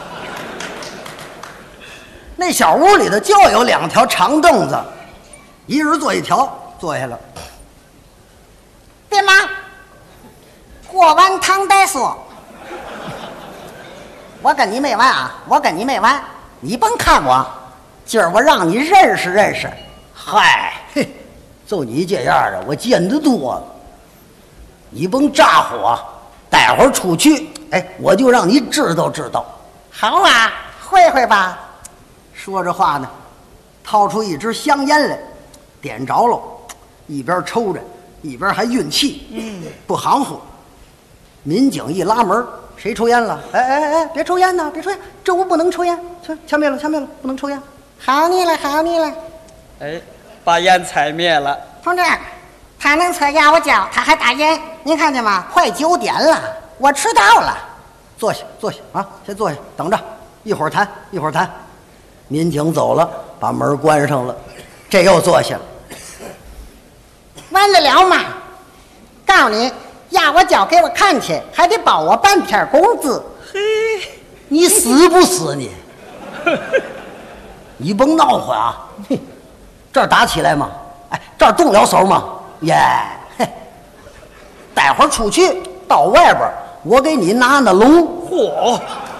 那小屋里头就有2条长凳子，一人坐一条，坐下了。 对吗？过完堂再说。我跟你没完啊！你甭看我， 今儿我让你认识认识。嗨，嘿，就你这样的，我见得多了。你甭咋呼啊，待会儿出去，哎，我就让你知道知道。 好啊，会会吧。 说着话呢，掏出一支香烟来，点着了，一边抽着，一边还运气，不含糊。民警一拉门，谁抽烟了？哎，别抽烟呐，别抽烟，这屋不能抽烟，掐灭了，掐灭了，不能抽烟。 好你了，好你了。 哎，把烟踩灭了。 同志，他能测压我脚，他还打烟，您看见吗？ 快9点了，我迟到了。坐下，坐下啊，先坐下，等着，一会儿谈，一会儿谈。民警走了，把门关上了，这又坐下了。 完得了吗？告诉你，压我脚给我看去，还得包我半天工资。 嘿，你死不死你？你甭闹混啊！这儿打起来吗？哎，这儿动了手吗？耶！待会儿出去到外边，我给你拿那笼。 嚯！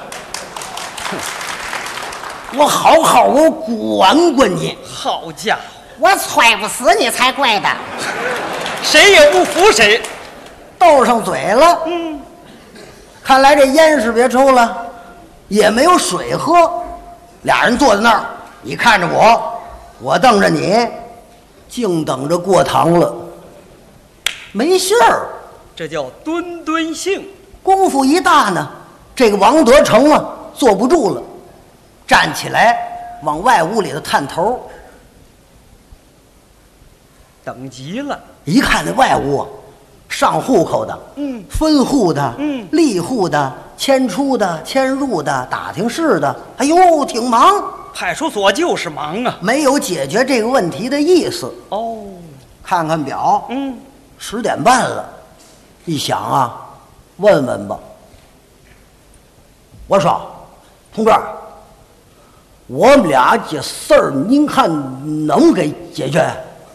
我好好我管管你。 好家伙， 我踹不死你才怪的。 谁也不服谁。 斗上嘴了。看来这烟是别抽了，也没有水喝。俩人坐在那儿，你看着我，我瞪着你，净等着过堂了。没信儿， 这叫吨吨性。 功夫一大呢，这个王德成啊坐不住了，站起来往外屋里头探头。 等急了， 一看那外屋啊，上户口的，分户的，立户的，迁出的，迁入的，打听事的，哎呦，挺忙。 派出所就是忙啊， 没有解决这个问题的意思。 哦， 看看表，10点半了。一想啊，问问吧。我说，同志，我们俩这事儿，您看能给解决？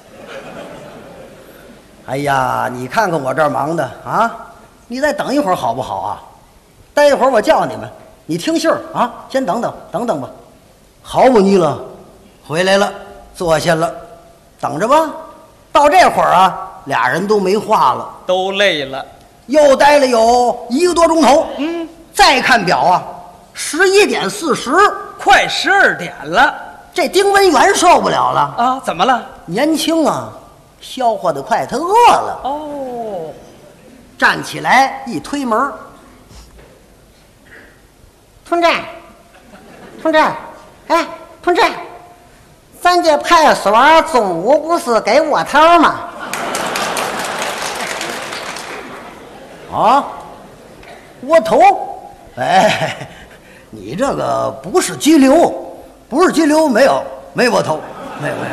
哎呀，你看看我这儿忙的啊！你再等一会儿好不好啊？待一会儿我叫你们，你听信儿啊！先等等，等等吧。好不你了，回来了，坐下了，等着吧。到这会儿啊，俩人都没话了， 都累了， 又待了有1个多钟头。再看表啊，11点40， 快12点了。 这丁文元受不了了啊！怎么了？ 年轻啊，消化得快，他饿了。 哦， 站起来一推门， 同志，同志，哎，同志，咱这派出所中午不是给窝头吗？ 啊，窝头？哎，你这个不是拘留，不是拘留，没窝头，没有。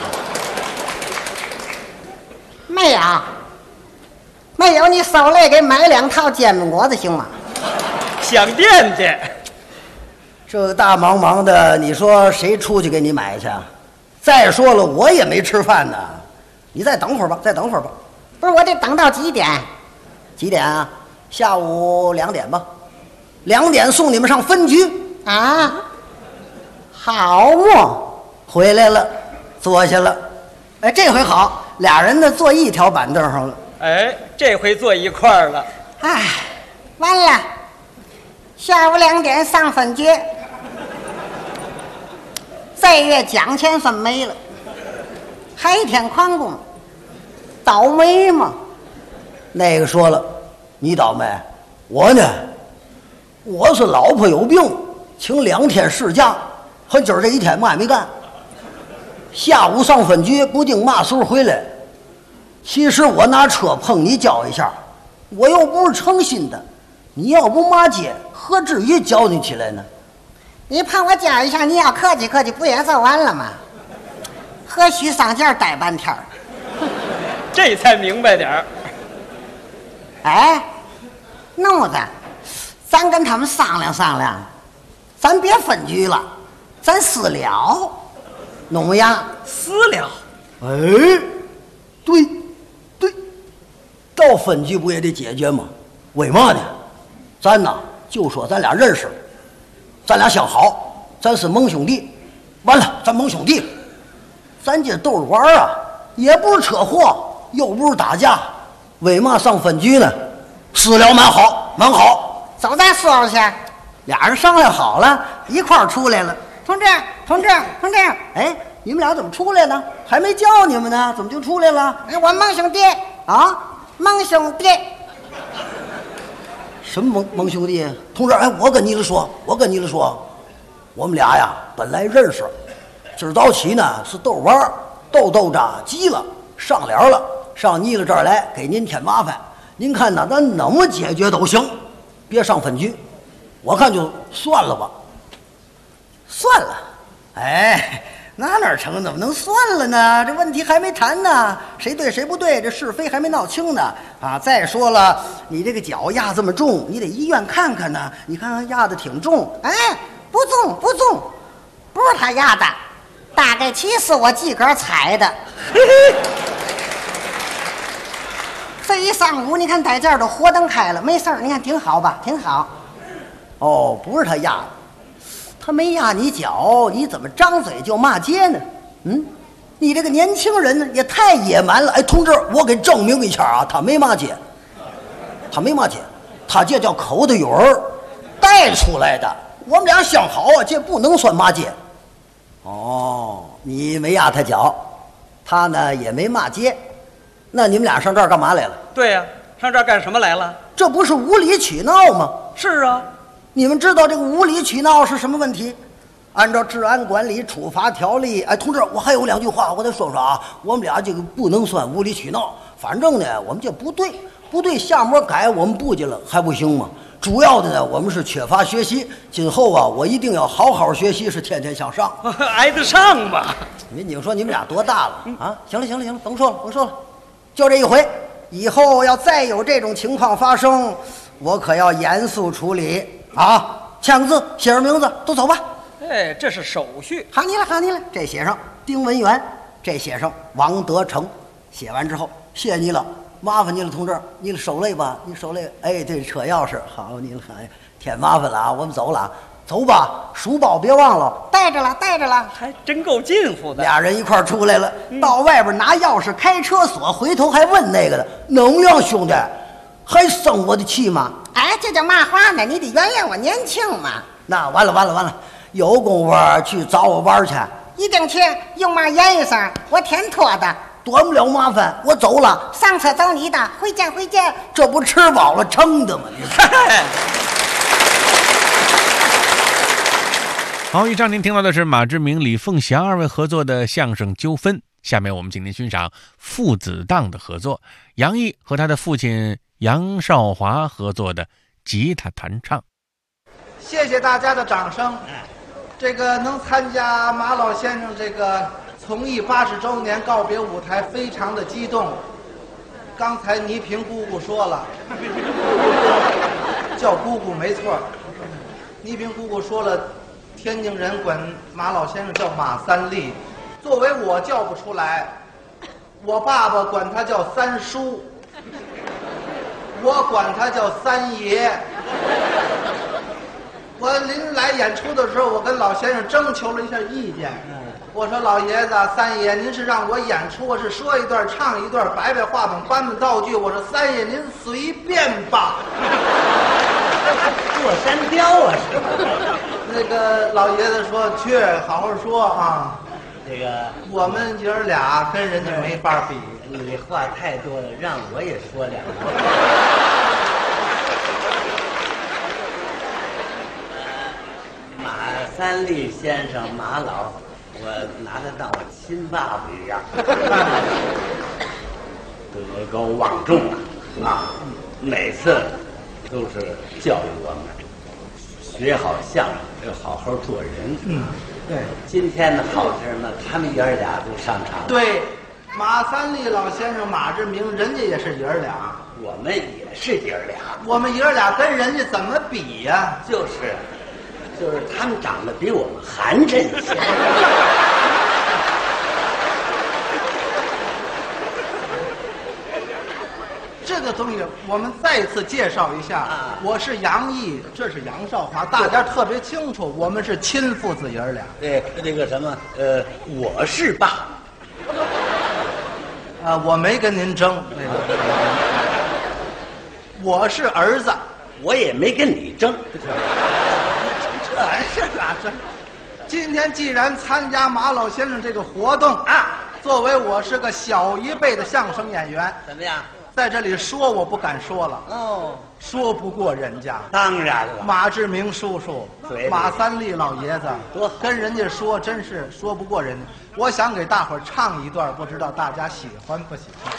没有，你捎来给买2套煎饼果子行吗？ 想惦记。 这个大忙的，你说谁出去给你买去啊？再说了，我也没吃饭呢，你再等会儿吧，再等会儿吧。 不是，我得等到几点？ 几点啊？下午2点吧。2点送你们上分局啊。好嘛， 回来了，坐下了。哎，这回好，俩人呢坐一条板凳上了。 哎，这回坐一块儿了。 哎，完了，下午2点上分局，这月奖钱分没了，还一天旷工，倒霉嘛。 那个说了，你倒霉，我呢，我是老婆有病，请2天事假，和今儿这一天嘛也没干。下午上分局，不定嘛时候回来。其实我拿车碰你叫一下，我又不是诚心的，你要不骂街，何至于叫你起来呢？ 你碰我叫一下，你要客气客气，不也就完了吗？何须上这儿待半天？ 这才明白点儿。 哎，弄子，咱跟他们商量商量，咱别分局了，咱私了，弄么样？ 私了。 哎，对，到分局不也得解决吗？为嘛呢？咱呐就说咱俩认识，咱俩相好，咱是盟兄弟， 完了，咱盟兄弟，咱这逗着玩啊，也不是车祸，又不是打架，为嘛上分局呢？私了蛮好，蛮好。 走，咱说说去。 俩人商量好了，一块儿出来了。 同志， 哎，你们俩怎么出来呢？还没叫你们呢，怎么就出来了？ 我盟兄弟啊， 盟兄弟。 什么盟兄弟？同志，哎，我跟你们说，我们俩呀本来认识，今儿早起呢是逗玩，逗着急了，上脸了，上你了这儿来给您添麻烦。您看呢，咱怎么解决都行，别上分局。我看就算了吧。算了，哎，哪成？怎么能算了呢？这问题还没谈呢，谁对谁不对，这是非还没闹清呢。啊，再说了，你这个脚压这么重，你得医院看看呢。你看看压的挺重， 哎，不重，不是他压的，大概其是我自个儿踩的。这一上午，你看在这儿都火灯开了，没事儿，你看挺好吧？挺好。 哦，不是他压的。他没压你脚，你怎么张嘴就骂街呢？你这个年轻人也太野蛮了！哎，同志，我给证明一下啊，他没骂街，他这叫口的语儿带出来的。我们俩相好啊，这不能算骂街。哦，你没压他脚，他呢也没骂街，那你们俩上这儿干嘛来了？ 对呀，上这儿干什么来了？ 这不是无理取闹吗？ 是啊。 你们知道这个无理取闹是什么问题？按照治安管理处罚条例，哎，同志，我还有2句话我得说说啊。我们俩这个不能算无理取闹，反正呢，我们这不对，下模改我们不去了还不行吗？主要的呢，我们是缺乏学习，今后啊，我一定要好好学习，是天天向上。 挨得上吧？ 你们说你们俩多大了啊？行了，甭说了，就这一回，以后要再有这种情况发生，我可要严肃处理。啊，签个字，写上名字，都走吧。 哎，这是手续。 喊你了，这写上丁文元，这写上王德成。写完之后，谢你了，麻烦你了，同志，你手累吧？你手累。哎，对，车钥匙，好，你了，哎，添麻烦了啊，我们走了，走吧，书包别忘了， 带着了， 还真够近乎的。 俩人一块儿出来了，到外边拿钥匙开车锁，回头还问那个的，能量兄弟，还生我的气吗？ 哎，这叫嘛话呢？你得原谅我年轻嘛。 那完了，有功夫去找我玩去。 一定去，用嘛言语上，我天托的， 短不了麻烦，我走了。 上车走你的，回见。 这不吃饱了撑的吗？你看。 好，以上您听到的是马志明、李凤祥2位合作的相声《纠纷》。下面我们请您欣赏父子档的合作，杨毅和他的父亲杨少华合作的吉他弹唱。 谢谢大家的掌声。这个能参加马老先生这个从艺80周年告别舞台，非常的激动。刚才倪萍姑姑说了，叫姑姑没错。倪萍姑姑说了，天津人管马老先生叫马三立，作为我叫不出来，我爸爸管他叫三叔。我管他叫三爷。我临来演出的时候，我跟老先生征求了一下意见。我说老爷子、三爷，您是让我演出，我是说一段唱一段，摆话筒，搬道具。我说三爷您随便吧。 过山雕啊是吧？ 那个老爷子说去好好说啊。 这个我们爷儿俩跟人家没法比。 你话太多了，让我也说两句。马三立先生，马老，我拿他当我亲爸爸一样，德高望重啊！每次都是教育我们学好相声，要好好做人。 对。 今天的好事呢，他们爷儿俩都上场。 对，马三立老先生、马志明，人家也是爷儿俩， 我们也是爷儿俩。 我们爷儿俩跟人家怎么比呀？ 就是他们长得比我们寒碜一些。 这个东西我们再一次介绍一下，我是杨毅，这是杨少华，大家特别清楚，我们是亲父子爷儿俩。 对，那个什么，我是爸。 我没跟您争，那个，我是儿子， 我也没跟你争。 这是啊，这。今天既然参加马老先生这个活动啊，作为我是个小一辈的相声演员， 怎么样？ 在这里说我不敢说了哦，说不过人家。 当然了， 马志明叔叔、马三立老爷子，跟人家说真是说不过人家。我想给大伙儿唱一段，不知道大家喜欢不喜欢？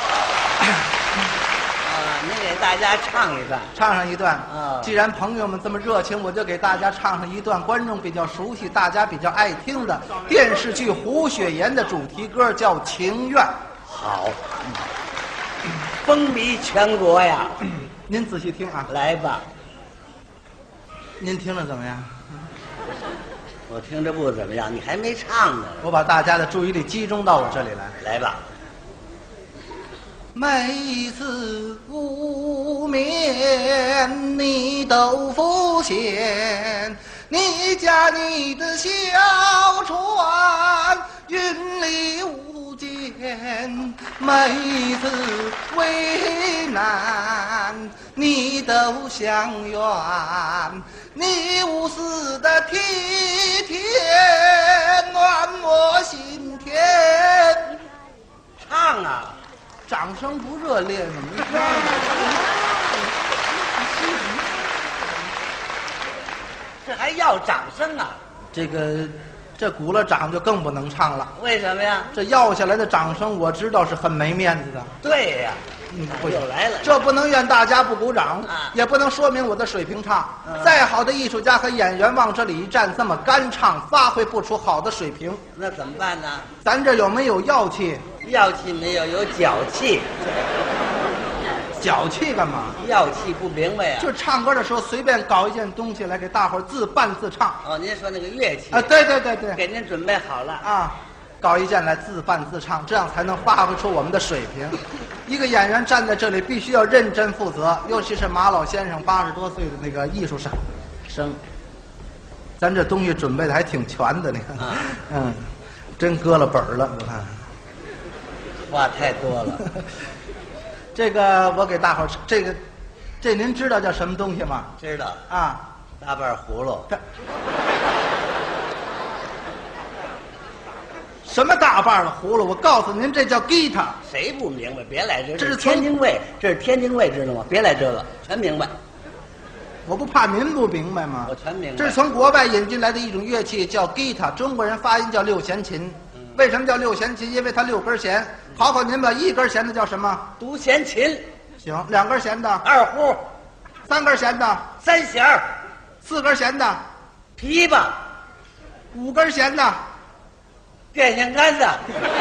您给大家唱一段， 唱上一段。既然朋友们这么热情，我就给大家唱上一段观众比较熟悉、大家比较爱听的电视剧《胡雪岩》的主题歌，叫《情愿》。 好，风靡全国呀！ 您仔细听啊， 来吧。 您听着怎么样？ 我听着不怎么样，你还没唱呢。 我把大家的注意力集中到我这里来。 来吧。 每次无眠你都浮现，你驾你的小船云里雾间，每次为难你都相愿，你无私的体贴暖我心田。 唱啊！ 掌声不热烈怎么样？ 这还要掌声啊？ 这鼓了掌就更不能唱了。 为什么呀？ 这要下来的掌声我知道是很没面子的。 对呀，又来了。 这不能怨大家不鼓掌，也不能说明我的水平差。再好的艺术家和演员往这里一站，这么干唱，发挥不出好的水平。 那怎么办呢？ 咱这有没有药气？ 药气没有，有脚气。 脚气干嘛？ 药气不明白呀。 就唱歌的时候随便搞一件东西来给大伙儿自伴自唱。 哦，您说那个乐器啊？对， 给您准备好了啊，搞一件来自伴自唱，这样才能发挥出我们的水平。一个演员站在这里必须要认真负责，尤其是马老先生80多岁的那个艺术生，咱这东西准备的还挺全的，你看，真搁了本了，我看。 话太多了。 这个我给大伙儿，这您知道叫什么东西吗？ 知道啊， 大瓣葫芦。 什么大瓣的葫芦？我告诉您，这叫吉他。 谁不明白？别来这， 这是天津卫，这是天津卫，知道吗？别来这个，全明白。 我不怕您不明白吗？ 我全明白。 这是从国外引进来的一种乐器，叫吉他，中国人发音叫六弦琴。为什么叫六弦琴？因为它6根弦。考考您吧，1根弦的叫什么？ 独弦琴。 行，2根弦的二胡 ，3根弦的三弦 ，4根弦的琵琶 ，5根弦的电线杆子。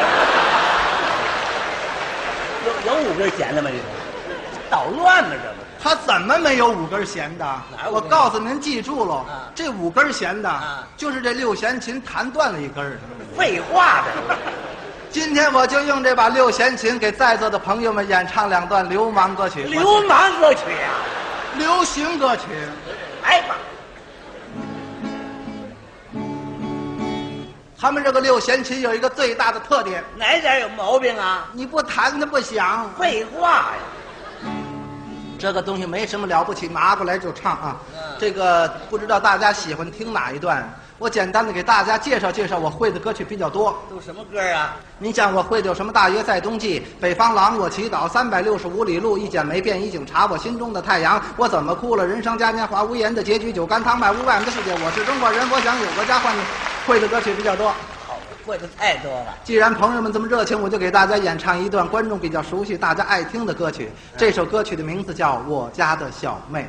有5根弦的吗？这捣乱吗？这不？ 他怎么没有5根弦的？我告诉您，记住了，这5根弦的，就是这六弦琴弹断了1根。 废话的。 今天我就用这把六弦琴给在座的朋友们演唱2段流氓歌曲。 流氓歌曲呀？ 流行歌曲。 来吧。 他们这个六弦琴有一个最大的特点， 哪点有毛病啊？ 你不弹它不响。 废话呀。 这个东西没什么了不起，拿过来就唱啊。这个不知道大家喜欢听哪一段？我简单的给大家介绍介绍我会的歌曲比较多。 都什么歌啊？ 您像我会的有什么？大约在冬季，北方狼我祈祷，365里路，一剪梅变一警察，我心中的太阳，我怎么哭了？人生嘉年华，无言的结局，酒干倘卖无外面的世界，我是中国人，我想有个家。换你会的歌曲比较多。 好，会的太多了。 既然朋友们这么热情，我就给大家演唱一段观众比较熟悉、大家爱听的歌曲。这首歌曲的名字叫《我家的小妹》。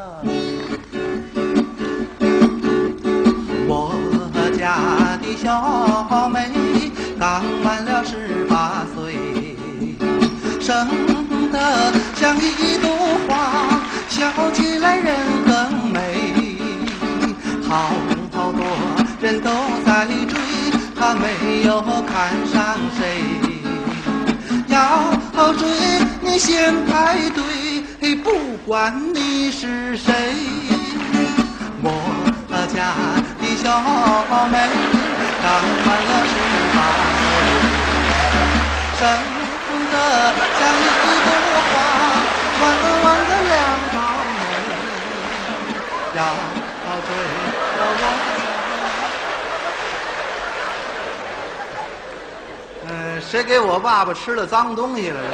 我家的小妹刚满了18岁，生得像一朵花，笑起来人更美。好多人都在追，她没有看上谁。要好追，你先排队，不管你是谁。我家的小妹刚满了18岁，生得像一朵花，弯弯的两条眉，要追了我。谁给我爸爸吃了脏东西了？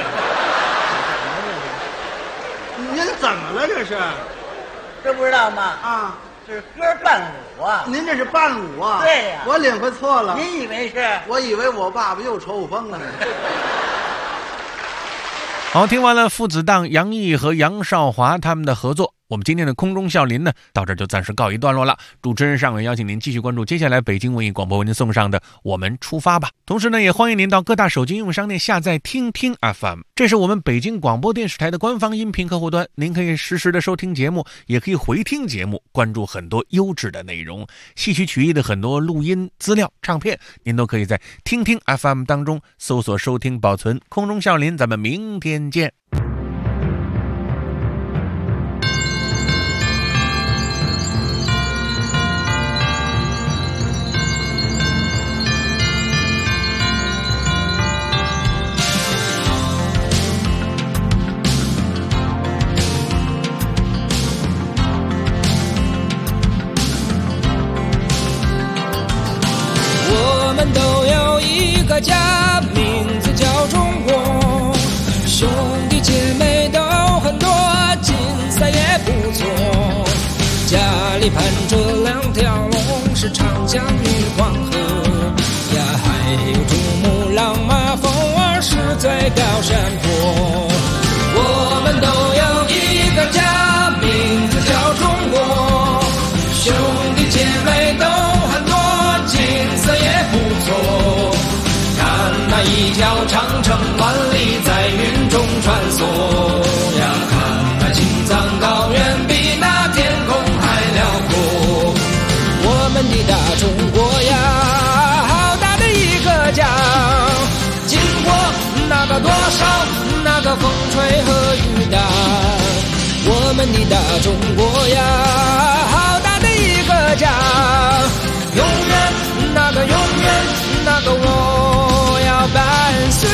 您怎么了？这是？ 这不知道吗？ 啊， 这是歌伴舞啊！ 您这是伴舞啊？ 对呀， 我领会错了。 您以为是？ 我以为我爸爸又抽风了呢。 好，听完了父子档杨毅和杨少华他们的合作，我们今天的空中笑林呢，到这就暂时告一段落了。主持人尚远邀请您继续关注接下来北京文艺广播为您送上的《我们出发吧》。同时呢，也欢迎您到各大手机应用商店下载听听 FM， 这是我们北京广播电视台的官方音频客户端，您可以实时的收听节目，也可以回听节目，关注很多优质的内容，戏曲曲艺的很多录音资料、唱片，您都可以在听听 FM 当中搜索收听保存。空中笑林，咱们明天见。 我们都有一个家，名字叫中国，兄弟姐妹都很多，竞赛也不错。家里盘着2条龙，是长江与黄河呀，还有珠穆朗玛峰儿是最高山坡。我们都有一个家，名字叫中国，兄弟姐妹都很多，景色也不错。看那一条长城万里在云中穿梭呀，看那青藏高原比那天空还辽阔。我们的大中国呀，好大的一个家，经过那个多少那个风吹和雨打。我们的大中国呀，好大的一个家，永远那个永远那个我要伴随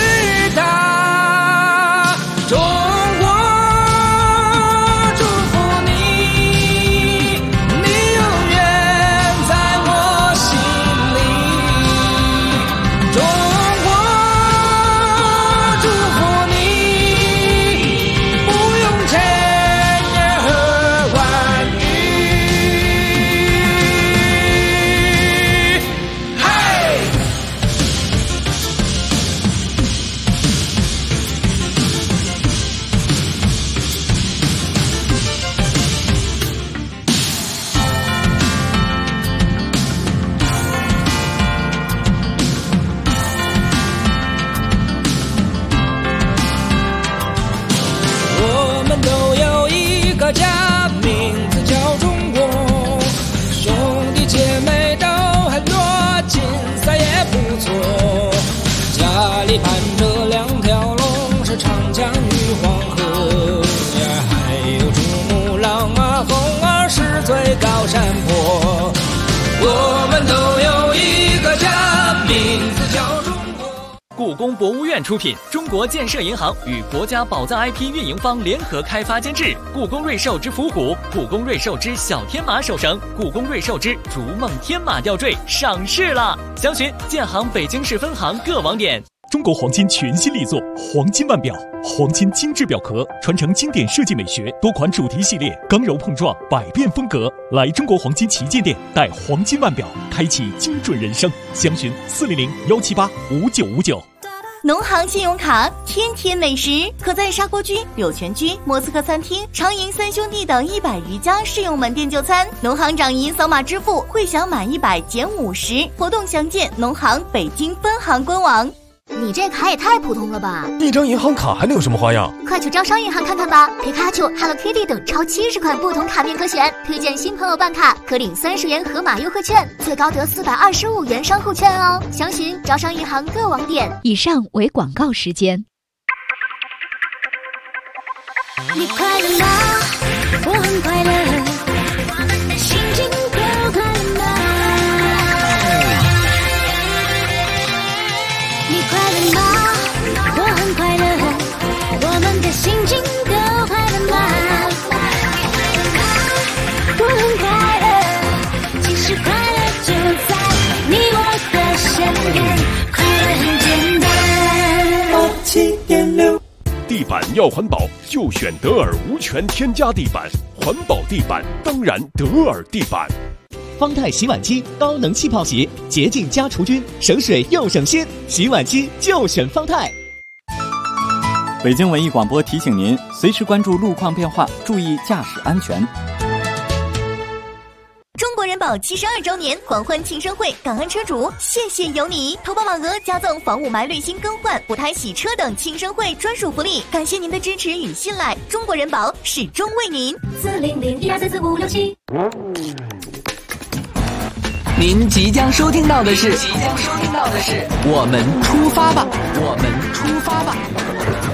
它。中国祝福你，你永远在我心里。中国祝福你，不用千言和万语。我们都有一个家，名字叫中国，兄弟姐妹都很多，竞赛也不错。家里盘着2条龙，是长江与黄河呀，还有珠穆朗玛峰儿是最高山坡。我们都有一个家，名字叫中国。 故宫博物院出品，中国建设银行与国家宝藏 IP 运营方联合开发监制。故宫瑞兽之伏虎、故宫瑞兽之小天马手绳、故宫瑞兽之逐梦天马吊坠上市了，详询建行北京市分行各网点。 中国黄金全新力作黄金腕表，黄金精致表壳，传承经典设计美学，多款主题系列，刚柔碰撞，百变风格。来中国黄金旗舰店，带黄金腕表，开启精准人生。详询400-178-5959。 农行信用卡天天美食，可在砂锅居、柳泉居、莫斯科餐厅、长银3兄弟等100余家适用门店就餐。农行掌银扫码支付，会享满100减50，活动详见农行北京分行官网。 你这卡也太普通了吧！ 一张银行卡还能有什么花样？ 快去招商银行看看吧，皮卡丘、Hello Kitty 等超70款不同卡面可选，推荐新朋友办卡可领30元盒马优惠券，最高得425元商户券哦。详询招商银行各网点。 以上为广告时间。 你快乐吗？我很快乐，心情都快乐吗？你快乐吗？我很快乐，我们的心情都快乐吗？我很快乐，其实快乐就在你我的身边，快乐很简单。87.6 地板要环保，就选德尔无醛添加地板，环保地板当然德尔地板。 方太洗碗机高能气泡洗，洁净加除菌，省水又省心，洗碗机就选方太。 北京文艺广播提醒您，随时关注路况变化，注意驾驶安全。 中国人保72周年狂欢庆生会，感恩车主，谢谢有你！投保满额加赠房雾霾滤芯更换、补胎洗车等庆生会专属福利，感谢您的支持与信赖，中国人保始终为您。 40012444567。 您即将收听到的是，我们出发吧，我们出发吧。